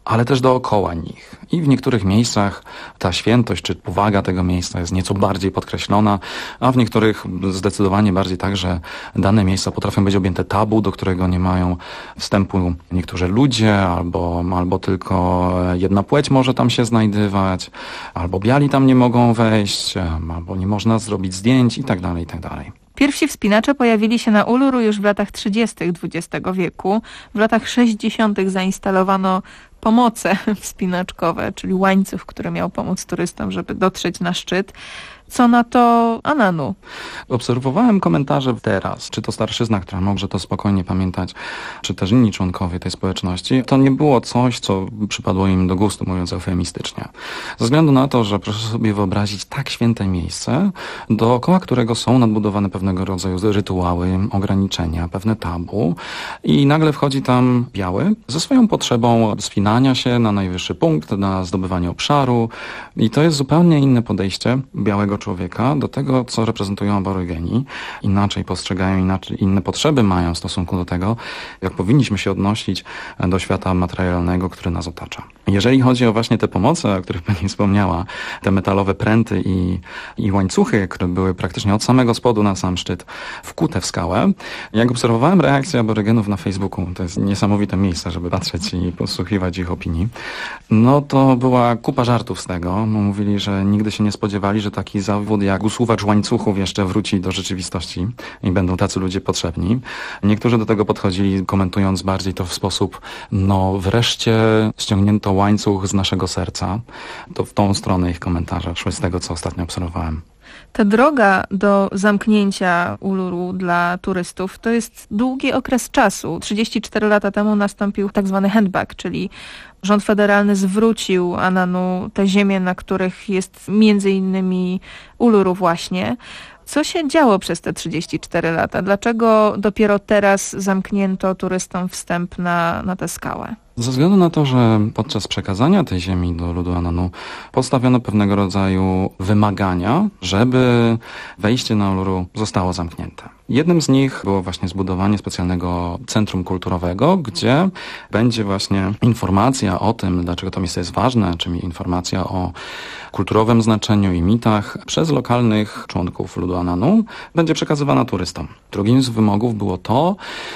ale też dookoła nich. I w niektórych miejscach ta świętość czy powaga tego miejsca jest nieco bardziej podkreślona, a w niektórych zdecydowanie bardziej tak, że dane miejsca potrafią być objęte tabu, do którego nie mają wstępu niektórzy ludzie, albo, albo tylko jedna płeć może tam się znajdywać, albo biali tam nie mogą wejść, albo nie można zrobić zdjęć i tak dalej, i tak dalej. Pierwsi wspinacze pojawili się na Uluru już w latach trzydziestych dwudziestego wieku. W latach sześćdziesiątych zainstalowano pomoce wspinaczkowe, czyli łańcuch, który miał pomóc turystom, żeby dotrzeć na szczyt. Co na to Ananu? Obserwowałem komentarze teraz, czy to starszyzna, która może to spokojnie pamiętać, czy też inni członkowie tej społeczności. To nie było coś, co przypadło im do gustu, mówiąc eufemistycznie. Ze względu na to, że proszę sobie wyobrazić tak święte miejsce, dookoła którego są nadbudowane pewnego rodzaju rytuały, ograniczenia, pewne tabu i nagle wchodzi tam biały ze swoją potrzebą wspinania się na najwyższy punkt, na zdobywanie obszaru i to jest zupełnie inne podejście białego człowieka do tego, co reprezentują aborygeni. Inaczej postrzegają, inaczej inne potrzeby mają w stosunku do tego, jak powinniśmy się odnosić do świata materialnego, który nas otacza. Jeżeli chodzi o właśnie te pomoce, o których Pani wspomniała, te metalowe pręty i, i łańcuchy, które były praktycznie od samego spodu na sam szczyt wkute w skałę, jak obserwowałem reakcję aborygenów na Facebooku, to jest niesamowite miejsce, żeby patrzeć i posłuchiwać ich opinii, no to była kupa żartów z tego. Mówili, że nigdy się nie spodziewali, że taki zawód jak usuwacz łańcuchów jeszcze wróci do rzeczywistości i będą tacy ludzie potrzebni. Niektórzy do tego podchodzili, komentując bardziej to w sposób, no wreszcie ściągnięto łańcuch z naszego serca. To w tą stronę ich komentarze szły z tego, co ostatnio obserwowałem. Ta droga do zamknięcia Uluru dla turystów to jest długi okres czasu. trzydzieści cztery lata temu nastąpił tak zwany handback, czyli rząd federalny zwrócił Ananu te ziemie, na których jest między innymi Uluru właśnie. Co się działo przez te trzydzieści cztery lata? Dlaczego dopiero teraz zamknięto turystom wstęp na, na tę skałę? Ze względu na to, że podczas przekazania tej ziemi do ludu Ananu postawiono pewnego rodzaju wymagania, żeby wejście na Uluru zostało zamknięte. Jednym z nich było właśnie zbudowanie specjalnego centrum kulturowego, gdzie będzie właśnie informacja o tym, dlaczego to miejsce jest ważne, czyli informacja o kulturowym znaczeniu i mitach przez lokalnych członków ludu Ananu będzie przekazywana turystom. Drugim z wymogów było to,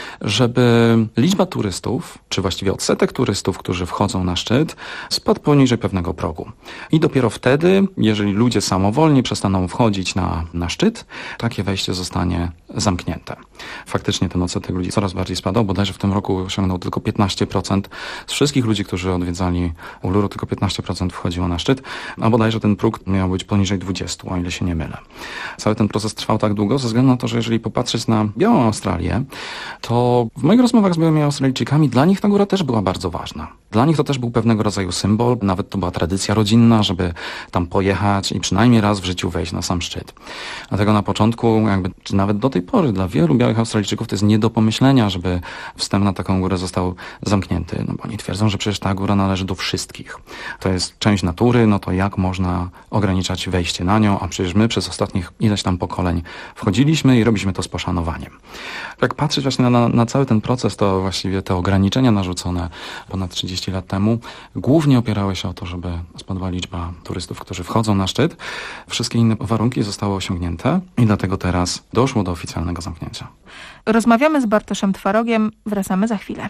żeby liczba turystów, czy właściwie odsetek turystów, którzy wchodzą na szczyt, spadł poniżej pewnego progu. I dopiero wtedy, jeżeli ludzie samowolnie przestaną wchodzić na, na szczyt, takie wejście zostanie zamknięte. Faktycznie ten odsetek ludzi coraz bardziej spadał, bodajże w tym roku osiągnął tylko piętnaście procent z wszystkich ludzi, którzy odwiedzali Uluru, tylko piętnaście procent wchodziło na szczyt, a bodajże ten próg miał być poniżej dwudziestu, o ile się nie mylę. Cały ten proces trwał tak długo, ze względu na to, że jeżeli popatrzeć na białą Australię, to w moich rozmowach z białymi Australijczykami dla nich ta góra też była bardzo ważna. Dla nich to też był pewnego rodzaju symbol, nawet to była tradycja rodzinna, żeby tam pojechać i przynajmniej raz w życiu wejść na sam szczyt. Dlatego na początku, jakby, czy nawet do tej pory, dla wielu białych Australijczyków to jest nie do pomyślenia, żeby wstęp na taką górę został zamknięty. No bo oni twierdzą, że przecież ta góra należy do wszystkich. To jest część natury, no to jak można ograniczać wejście na nią, a przecież my przez ostatnich ileś tam pokoleń wchodziliśmy i robiliśmy to z poszanowaniem. Jak patrzeć właśnie na, na cały ten proces, to właściwie te ograniczenia narzucone ponad trzydzieści lat temu głównie opierały się o to, żeby spadła liczba turystów, którzy wchodzą na szczyt. Wszystkie inne warunki zostały osiągnięte i dlatego teraz doszło do oficjalnego zamknięcia. Rozmawiamy z Bartoszem Twarogiem, wracamy za chwilę.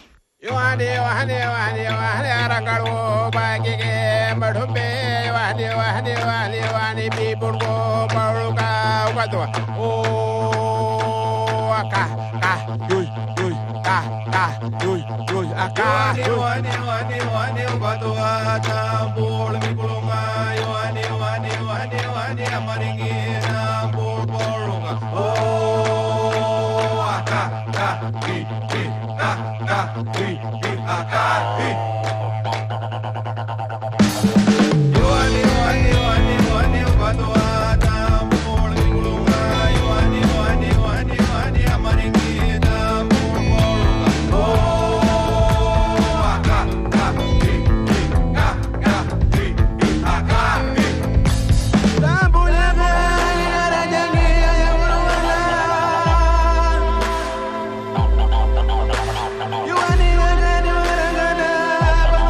You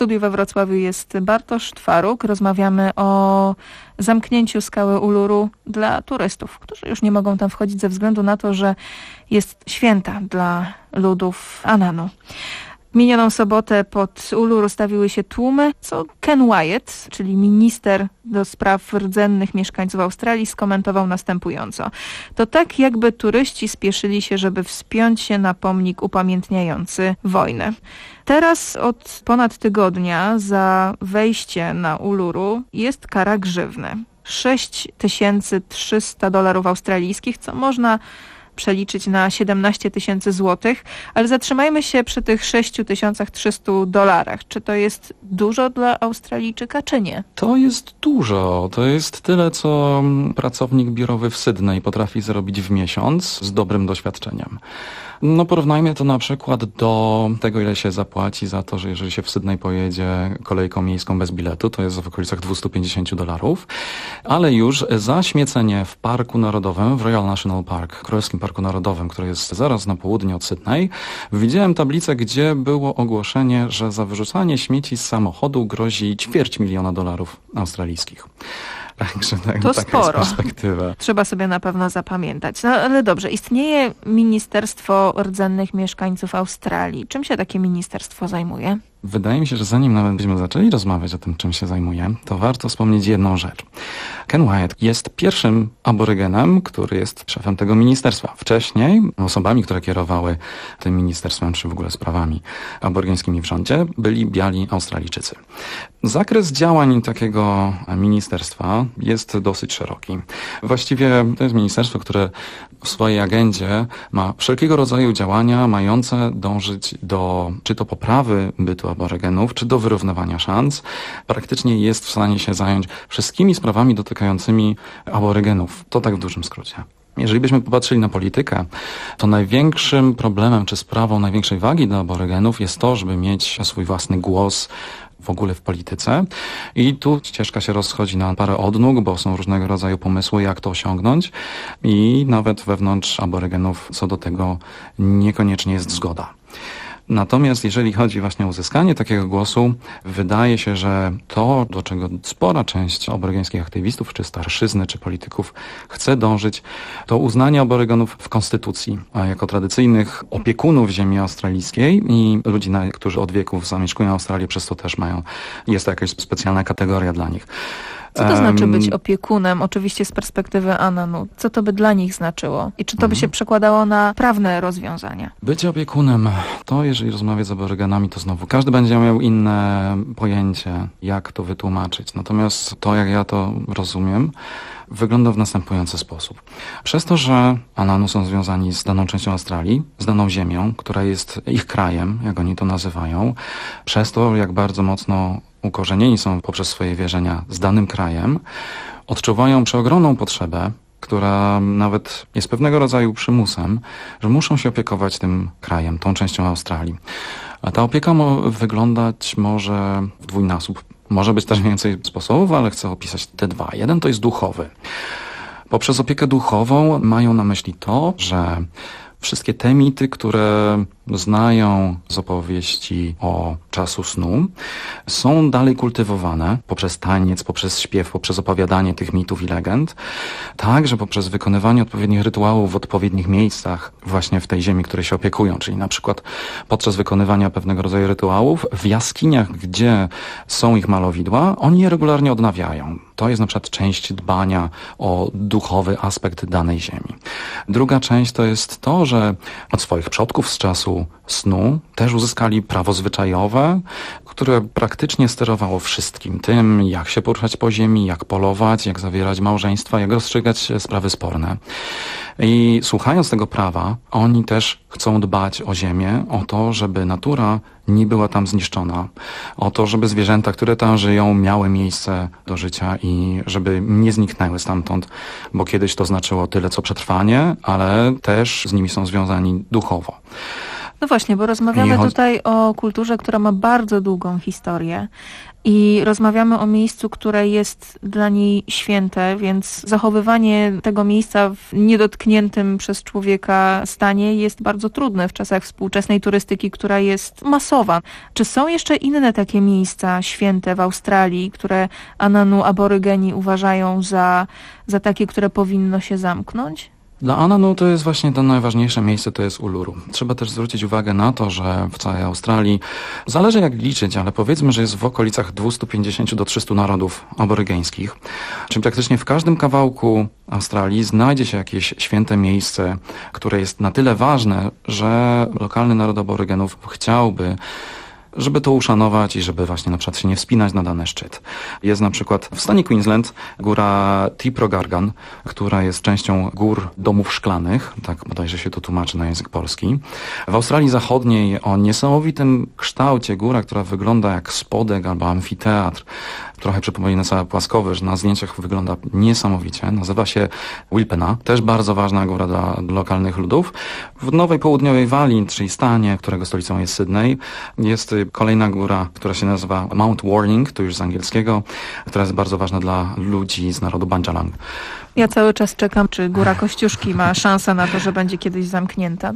studiu we Wrocławiu jest Bartosz Twaruk. Rozmawiamy o zamknięciu skały Uluru dla turystów, którzy już nie mogą tam wchodzić ze względu na to, że jest święta dla ludów Ananu. W minioną sobotę pod Uluru stawiły się tłumy, co Ken Wyatt, czyli minister do spraw rdzennych mieszkańców Australii, skomentował następująco. To tak, jakby turyści spieszyli się, żeby wspiąć się na pomnik upamiętniający wojnę. Teraz od ponad tygodnia za wejście na Uluru jest kara grzywny. sześć tysięcy trzysta dolarów australijskich, co można przeliczyć na siedemnaście tysięcy złotych, ale zatrzymajmy się przy tych sześć tysięcy trzysta dolarach. Czy to jest dużo dla Australijczyka, czy nie? To jest dużo. To jest tyle, co pracownik biurowy w Sydney potrafi zrobić w miesiąc z dobrym doświadczeniem. No porównajmy to na przykład do tego, ile się zapłaci za to, że jeżeli się w Sydney pojedzie kolejką miejską bez biletu, to jest w okolicach dwieście pięćdziesiąt dolarów, ale już za śmiecenie w Parku Narodowym, w Royal National Park, Królewskim Parku Narodowym, który jest zaraz na południe od Sydney, widziałem tablicę, gdzie było ogłoszenie, że za wyrzucanie śmieci z samochodu grozi ćwierć miliona dolarów australijskich. Także tak, to taka sporo. jest perspektywa. Trzeba sobie na pewno zapamiętać. No ale dobrze, istnieje Ministerstwo Rdzennych Mieszkańców Australii. Czym się takie ministerstwo zajmuje? Wydaje mi się, że zanim nawet byśmy zaczęli rozmawiać o tym, czym się zajmuje, to warto wspomnieć jedną rzecz. Ken Wyatt jest pierwszym aborygenem, który jest szefem tego ministerstwa. Wcześniej osobami, które kierowały tym ministerstwem, czy w ogóle sprawami aborygeńskimi w rządzie, byli biali Australijczycy. Zakres działań takiego ministerstwa jest dosyć szeroki. Właściwie to jest ministerstwo, które w swojej agendzie ma wszelkiego rodzaju działania mające dążyć do czy to poprawy bytu aborygenów, czy do wyrównywania szans. Praktycznie jest w stanie się zająć wszystkimi sprawami dotykającymi aborygenów. To tak w dużym skrócie. Jeżeli byśmy popatrzyli na politykę, to największym problemem czy sprawą największej wagi dla aborygenów jest to, żeby mieć swój własny głos w ogóle w polityce. I tu ścieżka się rozchodzi na parę odnóg, bo są różnego rodzaju pomysły, jak to osiągnąć i nawet wewnątrz aborygenów co do tego niekoniecznie jest zgoda. Natomiast jeżeli chodzi właśnie o uzyskanie takiego głosu, wydaje się, że to, do czego spora część aborygeńskich aktywistów, czy starszyzny, czy polityków chce dążyć, to uznanie aborygenów w konstytucji, a jako tradycyjnych opiekunów ziemi australijskiej i ludzi, którzy od wieków zamieszkują Australię, przez to też mają, jest to jakaś specjalna kategoria dla nich. Co to znaczy być opiekunem, oczywiście z perspektywy Ananu? Co to by dla nich znaczyło? I czy to by się przekładało na prawne rozwiązania? Bycie opiekunem, to jeżeli rozmawiać z aborygenami, to znowu każdy będzie miał inne pojęcie, jak to wytłumaczyć. Natomiast to, jak ja to rozumiem, wygląda w następujący sposób. Przez to, że Ananu są związani z daną częścią Australii, z daną ziemią, która jest ich krajem, jak oni to nazywają, przez to, jak bardzo mocno ukorzenieni są poprzez swoje wierzenia z danym krajem, odczuwają przeogromną potrzebę, która nawet jest pewnego rodzaju przymusem, że muszą się opiekować tym krajem, tą częścią Australii. A ta opieka mo- wyglądać może w dwójnasób. Może być też więcej sposobów, ale chcę opisać te dwa. Jeden to jest duchowy. Poprzez opiekę duchową mają na myśli to, że wszystkie te mity, które znają z opowieści o czasu snu, są dalej kultywowane poprzez taniec, poprzez śpiew, poprzez opowiadanie tych mitów i legend, także poprzez wykonywanie odpowiednich rytuałów w odpowiednich miejscach właśnie w tej ziemi, której się opiekują, czyli na przykład podczas wykonywania pewnego rodzaju rytuałów w jaskiniach, gdzie są ich malowidła, oni je regularnie odnawiają. To jest na przykład część dbania o duchowy aspekt danej ziemi. Druga część to jest to, że od swoich przodków z czasu snu też uzyskali prawo zwyczajowe, które praktycznie sterowało wszystkim tym, jak się poruszać po ziemi, jak polować, jak zawierać małżeństwa, jak rozstrzygać sprawy sporne. I słuchając tego prawa, oni też chcą dbać o ziemię, o to, żeby natura nie była tam zniszczona, o to, żeby zwierzęta, które tam żyją, miały miejsce do życia i żeby nie zniknęły stamtąd, bo kiedyś to znaczyło tyle co przetrwanie, ale też z nimi są związani duchowo. No właśnie, bo rozmawiamy chodzi... tutaj o kulturze, która ma bardzo długą historię i rozmawiamy o miejscu, które jest dla niej święte, więc zachowywanie tego miejsca w niedotkniętym przez człowieka stanie jest bardzo trudne w czasach współczesnej turystyki, która jest masowa. Czy są jeszcze inne takie miejsca święte w Australii, które Ananu aborygeni uważają za, za takie, które powinno się zamknąć? Dla Ananu to jest właśnie to najważniejsze miejsce, to jest Uluru. Trzeba też zwrócić uwagę na to, że w całej Australii, zależy jak liczyć, ale powiedzmy, że jest w okolicach dwieście pięćdziesiąt do trzystu narodów aborygeńskich. Czyli praktycznie w każdym kawałku Australii znajdzie się jakieś święte miejsce, które jest na tyle ważne, że lokalny naród aborygenów chciałby, żeby to uszanować i żeby właśnie na przykład się nie wspinać na dany szczyt. Jest na przykład w stanie Queensland góra Tiprogargan, która jest częścią gór domów szklanych, tak bodajże się to tłumaczy na język polski. W Australii Zachodniej o niesamowitym kształcie góra, która wygląda jak spodek albo amfiteatr, trochę przypomina całe płaskowyż, na zdjęciach wygląda niesamowicie. Nazywa się Wilpena, też bardzo ważna góra dla lokalnych ludów. W Nowej Południowej Walii, czyli stanie, którego stolicą jest Sydney, jest kolejna góra, która się nazywa Mount Warning, to już z angielskiego, która jest bardzo ważna dla ludzi z narodu Bandjalang. Ja cały czas czekam, czy Góra Kościuszki ma szansę na to, że będzie kiedyś zamknięta.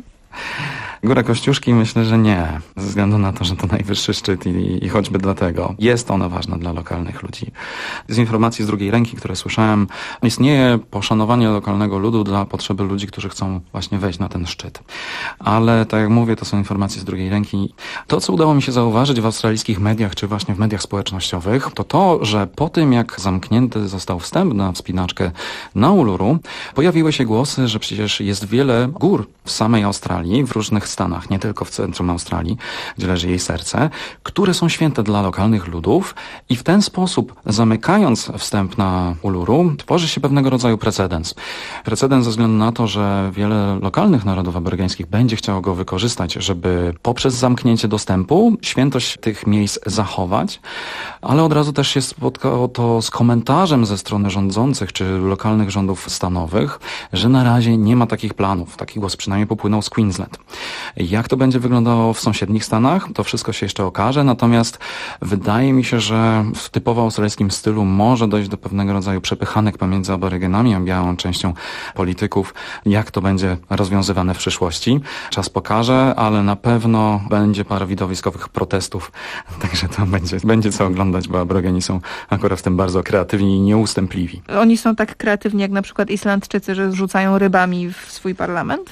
Góra Kościuszki myślę, że nie, ze względu na to, że to najwyższy szczyt i, i choćby dlatego jest ona ważna dla lokalnych ludzi. Z informacji z drugiej ręki, które słyszałem, istnieje poszanowanie lokalnego ludu dla potrzeby ludzi, którzy chcą właśnie wejść na ten szczyt. Ale tak jak mówię, to są informacje z drugiej ręki. To, co udało mi się zauważyć w australijskich mediach, czy właśnie w mediach społecznościowych, to to, że po tym, jak zamknięty został wstęp na wspinaczkę na Uluru, pojawiły się głosy, że przecież jest wiele gór w samej Australii, w różnych stanach, nie tylko w centrum Australii, gdzie leży jej serce, które są święte dla lokalnych ludów i w ten sposób, zamykając wstęp na Uluru, tworzy się pewnego rodzaju precedens. Precedens ze względu na to, że wiele lokalnych narodów aborygeńskich będzie chciało go wykorzystać, żeby poprzez zamknięcie dostępu świętość tych miejsc zachować, ale od razu też się spotkało to z komentarzem ze strony rządzących czy lokalnych rządów stanowych, że na razie nie ma takich planów. Taki głos przynajmniej popłynął z Queensland. Jak to będzie wyglądało w sąsiednich stanach, to wszystko się jeszcze okaże, natomiast wydaje mi się, że w typowo australijskim stylu może dojść do pewnego rodzaju przepychanek pomiędzy aborygenami a białą częścią polityków. Jak to będzie rozwiązywane w przyszłości? Czas pokaże, ale na pewno będzie parę widowiskowych protestów, także to będzie, będzie co oglądać, bo aborygeni są akurat w tym bardzo kreatywni i nieustępliwi. Oni są tak kreatywni jak na przykład Islandczycy, że rzucają rybami w swój parlament?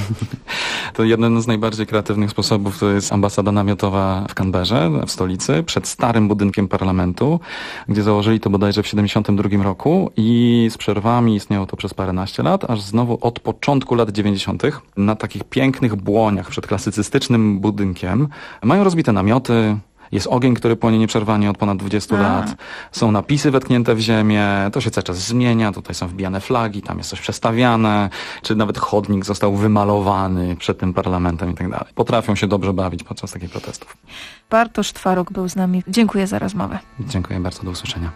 To jeden z najbardziej kreatywnych sposobów to jest ambasada namiotowa w Canberrze, w stolicy, przed starym budynkiem parlamentu, gdzie założyli to bodajże w siedemdziesiątym drugim roku i z przerwami istniało to przez paręnaście lat, aż znowu od początku lat dziewięćdziesiątych na takich pięknych błoniach przed klasycystycznym budynkiem mają rozbite namioty. Jest ogień, który płonie nieprzerwanie od ponad dwudziestu A. lat. Są napisy wetknięte w ziemię, to się cały czas zmienia, tutaj są wbijane flagi, tam jest coś przestawiane, czy nawet chodnik został wymalowany przed tym parlamentem i tak dalej. Potrafią się dobrze bawić podczas takich protestów. Bartosz Twaruk był z nami. Dziękuję za rozmowę. Dziękuję bardzo, do usłyszenia.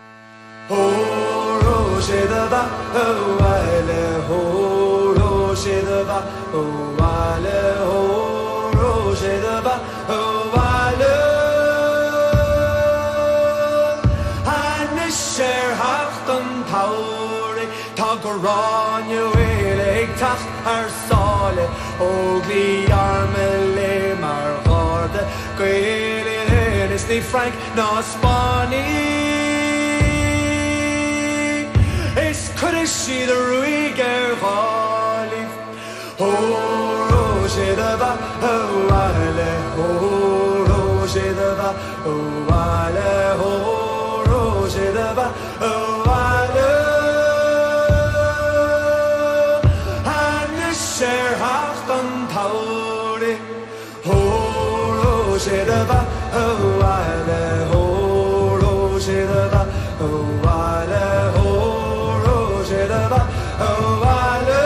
Goráine bhfuil ag tacht ar sála óglí armala mar gháda gaoile is ní Frank ná Spánaí is cuireadh siad a ruaig ar gháilí ó sé a bheith ó bhaile ó sé a bheith ó bhaile ó sé a bheith ó Shedaba, oh, wale, oh, shedaba, oh, wale, oh, shedaba, oh, wale.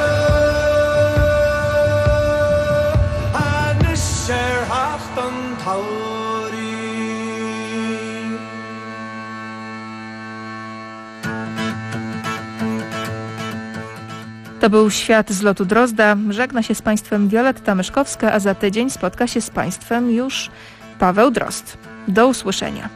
And the share haftan tauri. To był Świat z lotu Drozda. Żegna się z Państwem Wioletta Myszkowska, a za tydzień spotka się z Państwem już Paweł Drozd. Do usłyszenia.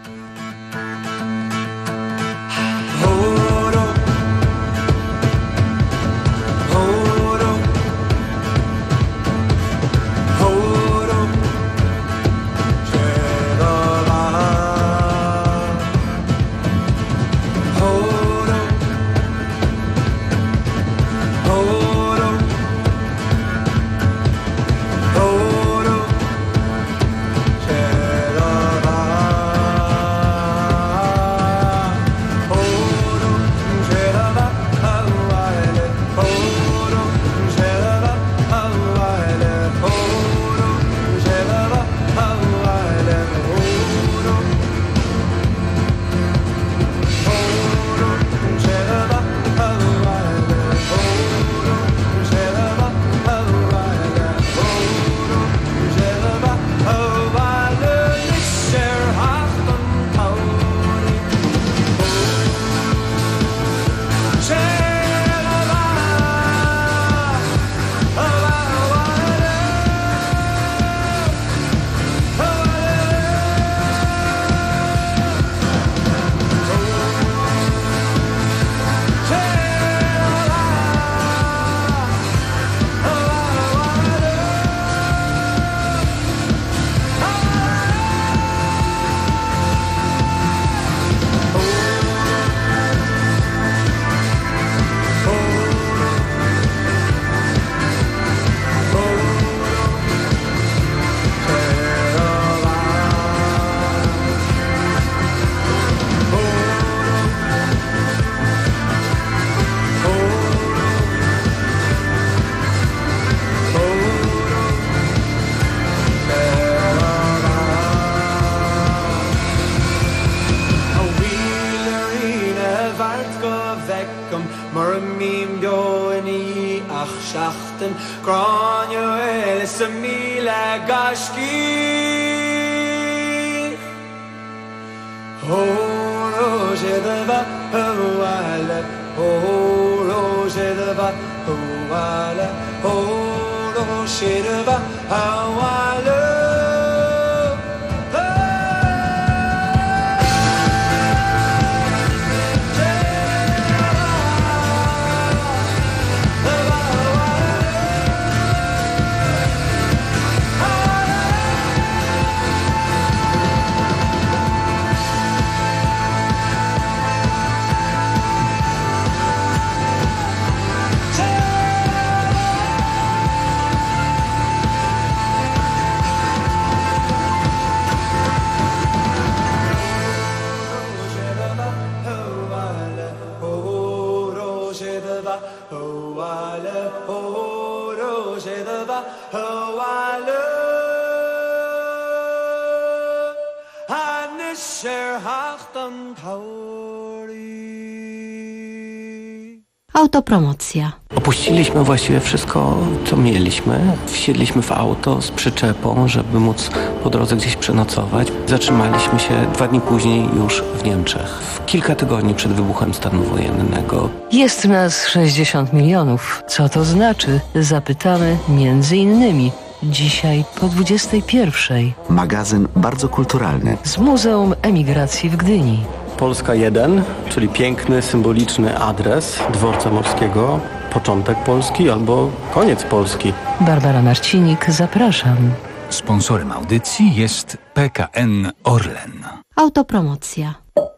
Autopromocja. Opuściliśmy właściwie wszystko, co mieliśmy. Wsiedliśmy w auto z przyczepą, żeby móc po drodze gdzieś przenocować. Zatrzymaliśmy się dwa dni później już w Niemczech. W kilka tygodni przed wybuchem stanu wojennego. Jest nas sześćdziesiąt milionów. Co to znaczy? Zapytamy między innymi dzisiaj po dwudziestej pierwszej. Magazyn bardzo kulturalny. Z Muzeum Emigracji w Gdyni. Polska jeden, czyli piękny, symboliczny adres dworca morskiego, początek Polski albo koniec Polski. Barbara Marcinik, zapraszam. Sponsorem audycji jest P K N Orlen. Autopromocja.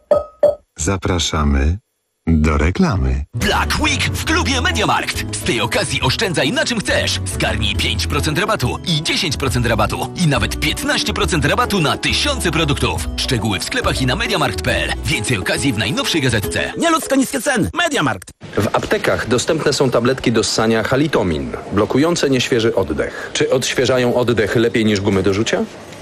Zapraszamy do reklamy. Black Week w klubie MediaMarkt. Z tej okazji oszczędzaj na czym chcesz. Zgarnij pięć procent rabatu i dziesięć procent rabatu i nawet piętnaście procent rabatu na tysiące produktów. Szczegóły w sklepach i na mediamarkt kropka p l. Więcej okazji w najnowszej gazetce. Nieludzko niskie ceny. MediaMarkt. W aptekach dostępne są tabletki do ssania Halitomin, blokujące nieświeży oddech. Czy odświeżają oddech lepiej niż gumy do rzucia?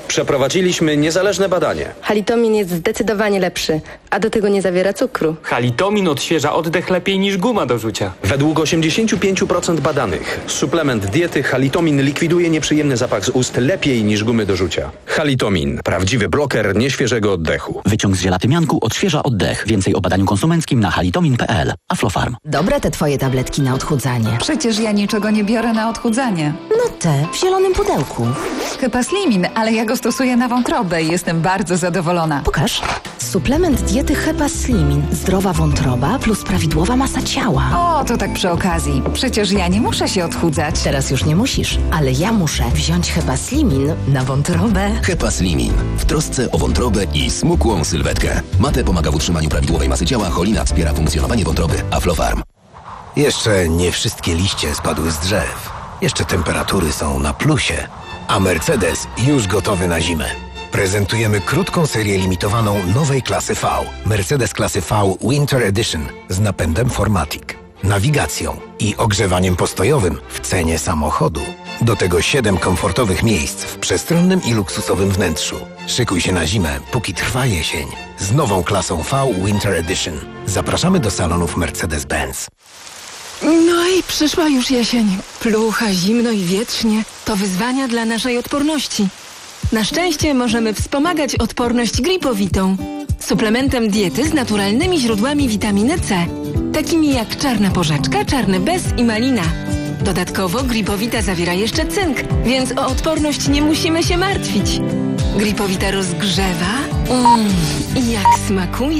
Przeprowadziliśmy niezależne badanie. Halitomin jest zdecydowanie lepszy, a do tego nie zawiera cukru. Halitomin odświeża oddech lepiej niż guma do rzucia. Według osiemdziesiąt pięć procent badanych suplement diety Halitomin likwiduje nieprzyjemny zapach z ust lepiej niż gumy do rzucia. Halitomin. Prawdziwy bloker nieświeżego oddechu. Wyciąg z zielatymianku odświeża oddech. Więcej o badaniu konsumenckim na halitomin kropka p l. Aflofarm. Dobre te twoje tabletki na odchudzanie. Przecież ja niczego nie biorę na odchudzanie. No te w zielonym pudełku. Hepaslimin, ale ja go stosuję na wątrobę i jestem bardzo zadowolona. Pokaż. Suplement diety Hepaslimin. Zdrowa wątroba plus prawidłowa masa ciała. O, to tak przy okazji. Przecież ja nie muszę się odchudzać. Teraz już nie musisz, ale ja muszę wziąć Hepaslimin na wątrobę. Hepaslimin. W trosce o wątrobę i smukłą sylwetkę. Mate pomaga w utrzymaniu prawidłowej masy ciała, cholina wspiera funkcjonowanie wątroby. Aflofarm. Jeszcze nie wszystkie liście spadły z drzew. Jeszcze temperatury są na plusie. A Mercedes już gotowy na zimę. Prezentujemy krótką serię limitowaną nowej klasy V. Mercedes klasy V Winter Edition z napędem four matic, nawigacją i ogrzewaniem postojowym w cenie samochodu. Do tego siedem komfortowych miejsc w przestronnym i luksusowym wnętrzu. Szykuj się na zimę, póki trwa jesień. Z nową klasą V Winter Edition. Zapraszamy do salonów Mercedes-Benz. No i przyszła już jesień. Plucha, zimno i wietrznie. To wyzwania dla naszej odporności. Na szczęście możemy wspomagać odporność gripowitą. Suplementem diety z naturalnymi źródłami witaminy C. Takimi jak czarna porzeczka, czarny bez i malina. Dodatkowo gripowita zawiera jeszcze cynk, więc o odporność nie musimy się martwić. Gripowita rozgrzewa. Mm, i jak smakuje.